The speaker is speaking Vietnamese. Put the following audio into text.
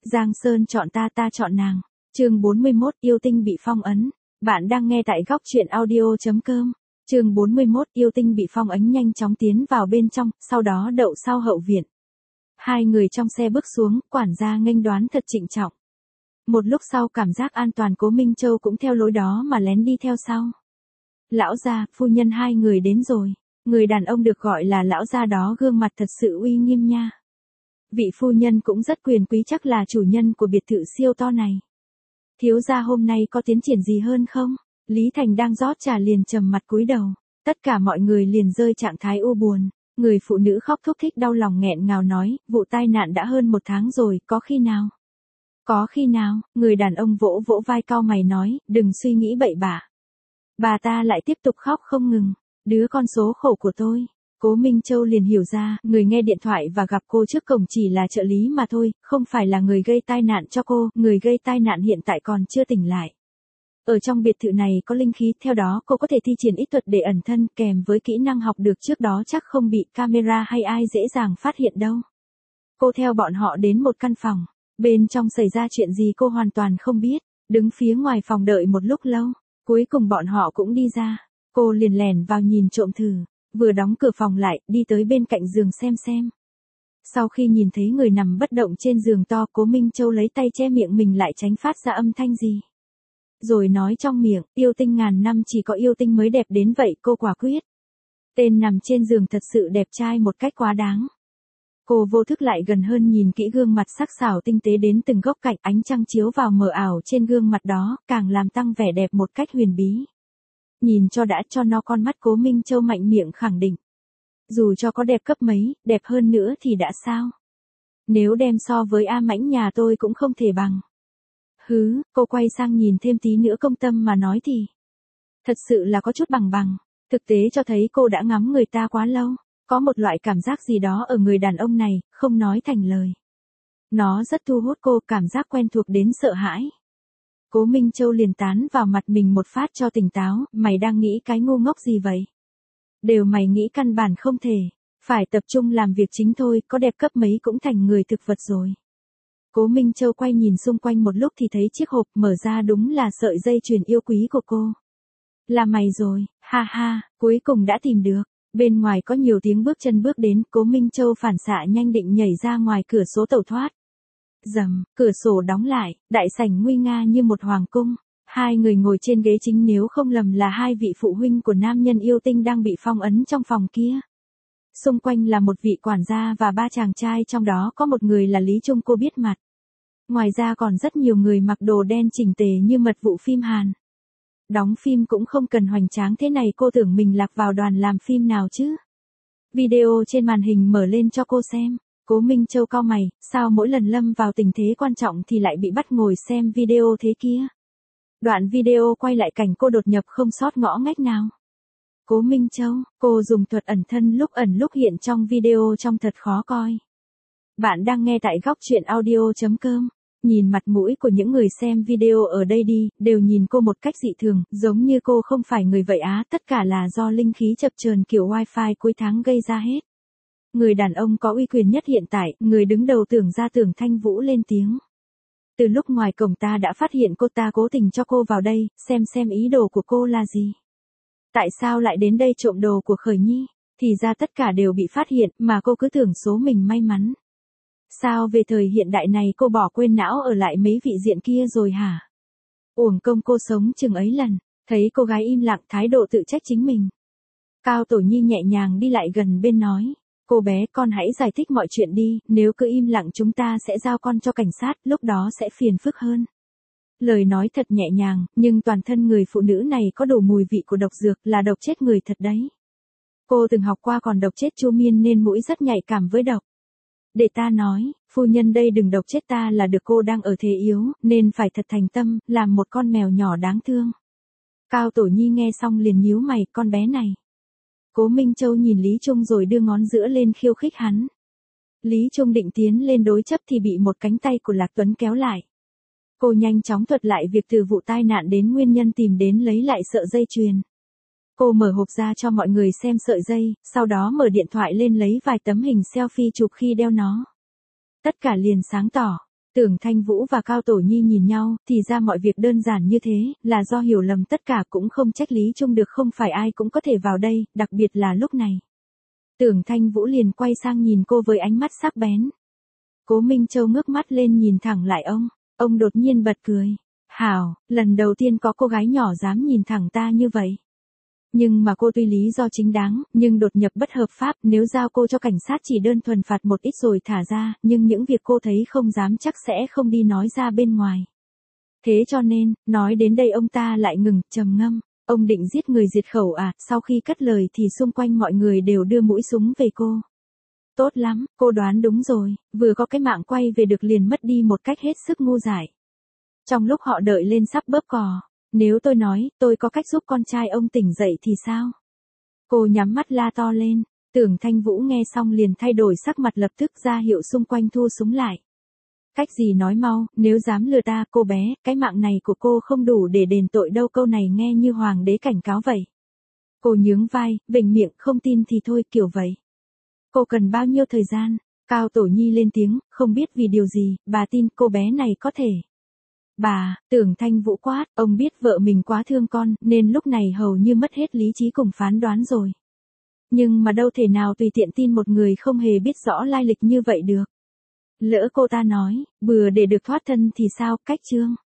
Giang Sơn chọn ta, ta chọn nàng. Chương 41, yêu tinh bị phong ấn. Bạn đang nghe tại góc truyện audio.com. Chương 41, yêu tinh bị phong ấn. Nhanh chóng tiến vào bên trong, sau đó đậu sau hậu viện. Hai người trong xe bước xuống, quản gia nghênh đoán thật trịnh trọng. Một lúc sau cảm giác an toàn, Cố Minh Châu cũng theo lối đó mà lén đi theo sau. Lão gia, phu nhân, hai người đến rồi. Người đàn ông được gọi là lão gia đó gương mặt thật sự uy nghiêm nha. Vị phu nhân cũng rất quyền quý, chắc là chủ nhân của biệt thự siêu to này. Thiếu gia hôm nay có tiến triển gì hơn không? Lý Thành đang rót trà liền trầm mặt cúi đầu. Tất cả mọi người liền rơi trạng thái u buồn. Người phụ nữ khóc thúc thích đau lòng nghẹn ngào nói, vụ tai nạn đã hơn 1 tháng rồi, có khi nào? Có khi nào? Người đàn ông vỗ vỗ vai cau mày nói, đừng suy nghĩ bậy bạ. Bà ta lại tiếp tục khóc không ngừng. Đứa con số khổ của tôi. Cố Minh Châu liền hiểu ra, người nghe điện thoại và gặp cô trước cổng chỉ là trợ lý mà thôi, không phải là người gây tai nạn cho cô, người gây tai nạn hiện tại còn chưa tỉnh lại. Ở trong biệt thự này có linh khí, theo đó cô có thể thi triển ít thuật để ẩn thân, kèm với kỹ năng học được trước đó chắc không bị camera hay ai dễ dàng phát hiện đâu. Cô theo bọn họ đến một căn phòng, bên trong xảy ra chuyện gì cô hoàn toàn không biết, đứng phía ngoài phòng đợi một lúc lâu, cuối cùng bọn họ cũng đi ra, cô liền lèn vào nhìn trộm thử. Vừa đóng cửa phòng lại, đi tới bên cạnh giường xem. Sau khi nhìn thấy người nằm bất động trên giường to, Cố Minh Châu lấy tay che miệng mình lại tránh phát ra âm thanh gì. Rồi nói trong miệng, yêu tinh ngàn năm chỉ có yêu tinh mới đẹp đến vậy, cô quả quyết. Tên nằm trên giường thật sự đẹp trai một cách quá đáng. Cô vô thức lại gần hơn nhìn kỹ gương mặt sắc sảo tinh tế đến từng góc cạnh, ánh trăng chiếu vào mờ ảo trên gương mặt đó, càng làm tăng vẻ đẹp một cách huyền bí. Nhìn cho đã, cho nó con mắt. Cố Minh Châu mạnh miệng khẳng định. Dù cho có đẹp cấp mấy, đẹp hơn nữa thì đã sao? Nếu đem so với A Mãnh nhà tôi cũng không thể bằng. Hứ, cô quay sang nhìn thêm tí nữa công tâm mà nói thì. Thật sự là có chút bằng. Thực tế cho thấy cô đã ngắm người ta quá lâu. Có một loại cảm giác gì đó ở người đàn ông này, không nói thành lời. Nó rất thu hút cô, cảm giác quen thuộc đến sợ hãi. Cố Minh Châu liền tán vào mặt mình một phát cho tỉnh táo, mày đang nghĩ cái ngu ngốc gì vậy? Đều mày nghĩ căn bản không thể, phải tập trung làm việc chính thôi, có đẹp cấp mấy cũng thành người thực vật rồi. Cố Minh Châu quay nhìn xung quanh một lúc thì thấy chiếc hộp mở ra, đúng là sợi dây chuyền yêu quý của cô. Là mày rồi, ha ha, cuối cùng đã tìm được. Bên ngoài có nhiều tiếng bước chân bước đến, Cố Minh Châu phản xạ nhanh định nhảy ra ngoài cửa sổ tẩu thoát. Rầm, cửa sổ đóng lại, đại sảnh nguy nga như một hoàng cung. Hai người ngồi trên ghế chính, nếu không lầm là hai vị phụ huynh của nam nhân yêu tinh đang bị phong ấn trong phòng kia. Xung quanh là một vị quản gia và 3 chàng trai, trong đó có một người là Lý Trung, cô biết mặt. Ngoài ra còn rất nhiều người mặc đồ đen chỉnh tề như mật vụ phim Hàn. Đóng phim cũng không cần hoành tráng thế này, cô tưởng mình lạc vào đoàn làm phim nào chứ. Video trên màn hình mở lên cho cô xem. Cố Minh Châu cau mày, sao mỗi lần lâm vào tình thế quan trọng thì lại bị bắt ngồi xem video thế kia? Đoạn video quay lại cảnh cô đột nhập không sót ngõ ngách nào. Cố Minh Châu, cô dùng thuật ẩn thân lúc ẩn lúc hiện trong video trông thật khó coi. Bạn đang nghe tại góc truyện audio.com. Nhìn mặt mũi của những người xem video ở đây đi, đều nhìn cô một cách dị thường, giống như cô không phải người vậy á, tất cả là do linh khí chập chờn kiểu wifi cuối tháng gây ra hết. Người đàn ông có uy quyền nhất hiện tại, người đứng đầu Tưởng ra Tưởng Thanh Vũ lên tiếng. Từ lúc ngoài cổng ta đã phát hiện cô, ta cố tình cho cô vào đây, xem ý đồ của cô là gì. Tại sao lại đến đây trộm đồ của Khởi Nhi? Thì ra tất cả đều bị phát hiện, mà cô cứ tưởng số mình may mắn. Sao về thời hiện đại này cô bỏ quên não ở lại mấy vị diện kia rồi hả? Uổng công cô sống chừng ấy lần. Thấy cô gái im lặng, thái độ tự trách chính mình. Cao Tổ Nhi nhẹ nhàng đi lại gần bên nói. Cô bé, con hãy giải thích mọi chuyện đi, nếu cứ im lặng chúng ta sẽ giao con cho cảnh sát, lúc đó sẽ phiền phức hơn. Lời nói thật nhẹ nhàng, nhưng toàn thân người phụ nữ này có đủ mùi vị của độc dược, là độc chết người thật đấy. Cô từng học qua còn độc chết Chu Miên nên mũi rất nhạy cảm với độc. Để ta nói, phu nhân đây đừng độc chết ta, là được cô đang ở thế yếu, nên phải thật thành tâm, làm một con mèo nhỏ đáng thương. Cao Tổ Nhi nghe xong liền nhíu mày, con bé này. Cố Minh Châu nhìn Lý Trung rồi đưa ngón giữa lên khiêu khích hắn. Lý Trung định tiến lên đối chấp thì bị một cánh tay của Lạc Tuấn kéo lại. Cô nhanh chóng thuật lại việc từ vụ tai nạn đến nguyên nhân, tìm đến lấy lại sợi dây chuyền. Cô mở hộp ra cho mọi người xem sợi dây, sau đó mở điện thoại lên lấy vài tấm hình selfie chụp khi đeo nó. Tất cả liền sáng tỏ. Tưởng Thanh Vũ và Cao Tổ Nhi nhìn nhau, thì ra mọi việc đơn giản như thế, là do hiểu lầm tất cả cũng không trách Lý Trung được, không phải ai cũng có thể vào đây, đặc biệt là lúc này. Tưởng Thanh Vũ liền quay sang nhìn cô với ánh mắt sắc bén. Cố Minh Châu ngước mắt lên nhìn thẳng lại ông đột nhiên bật cười. Hảo, lần đầu tiên có cô gái nhỏ dám nhìn thẳng ta như vậy. Nhưng mà cô tuy lý do chính đáng, nhưng đột nhập bất hợp pháp, nếu giao cô cho cảnh sát chỉ đơn thuần phạt một ít rồi thả ra, nhưng những việc cô thấy không dám chắc sẽ không đi nói ra bên ngoài. Thế cho nên, nói đến đây ông ta lại ngừng, trầm ngâm. Ông định giết người diệt khẩu à? Sau khi cất lời thì xung quanh mọi người đều đưa mũi súng về cô. Tốt lắm, cô đoán đúng rồi, vừa có cái mạng quay về được liền mất đi một cách hết sức ngu dại. Trong lúc họ đợi lên sắp bóp cò, nếu tôi nói, tôi có cách giúp con trai ông tỉnh dậy thì sao? Cô nhắm mắt la to lên, Tưởng Thanh Vũ nghe xong liền thay đổi sắc mặt, lập tức ra hiệu xung quanh thu súng lại. Cách gì nói mau, nếu dám lừa ta, cô bé, cái mạng này của cô không đủ để đền tội đâu. Câu này nghe như hoàng đế cảnh cáo vậy. Cô nhướng vai, vểnh miệng, không tin thì thôi, kiểu vậy. Cô cần bao nhiêu thời gian? Cao Tổ Nhi lên tiếng, không biết vì điều gì, bà tin cô bé này có thể. Bà, Tưởng Thanh Vũ quát, ông biết vợ mình quá thương con, nên lúc này hầu như mất hết lý trí cùng phán đoán rồi. Nhưng mà đâu thể nào tùy tiện tin một người không hề biết rõ lai lịch như vậy được. Lỡ cô ta nói, bừa để được thoát thân thì sao, cách chương.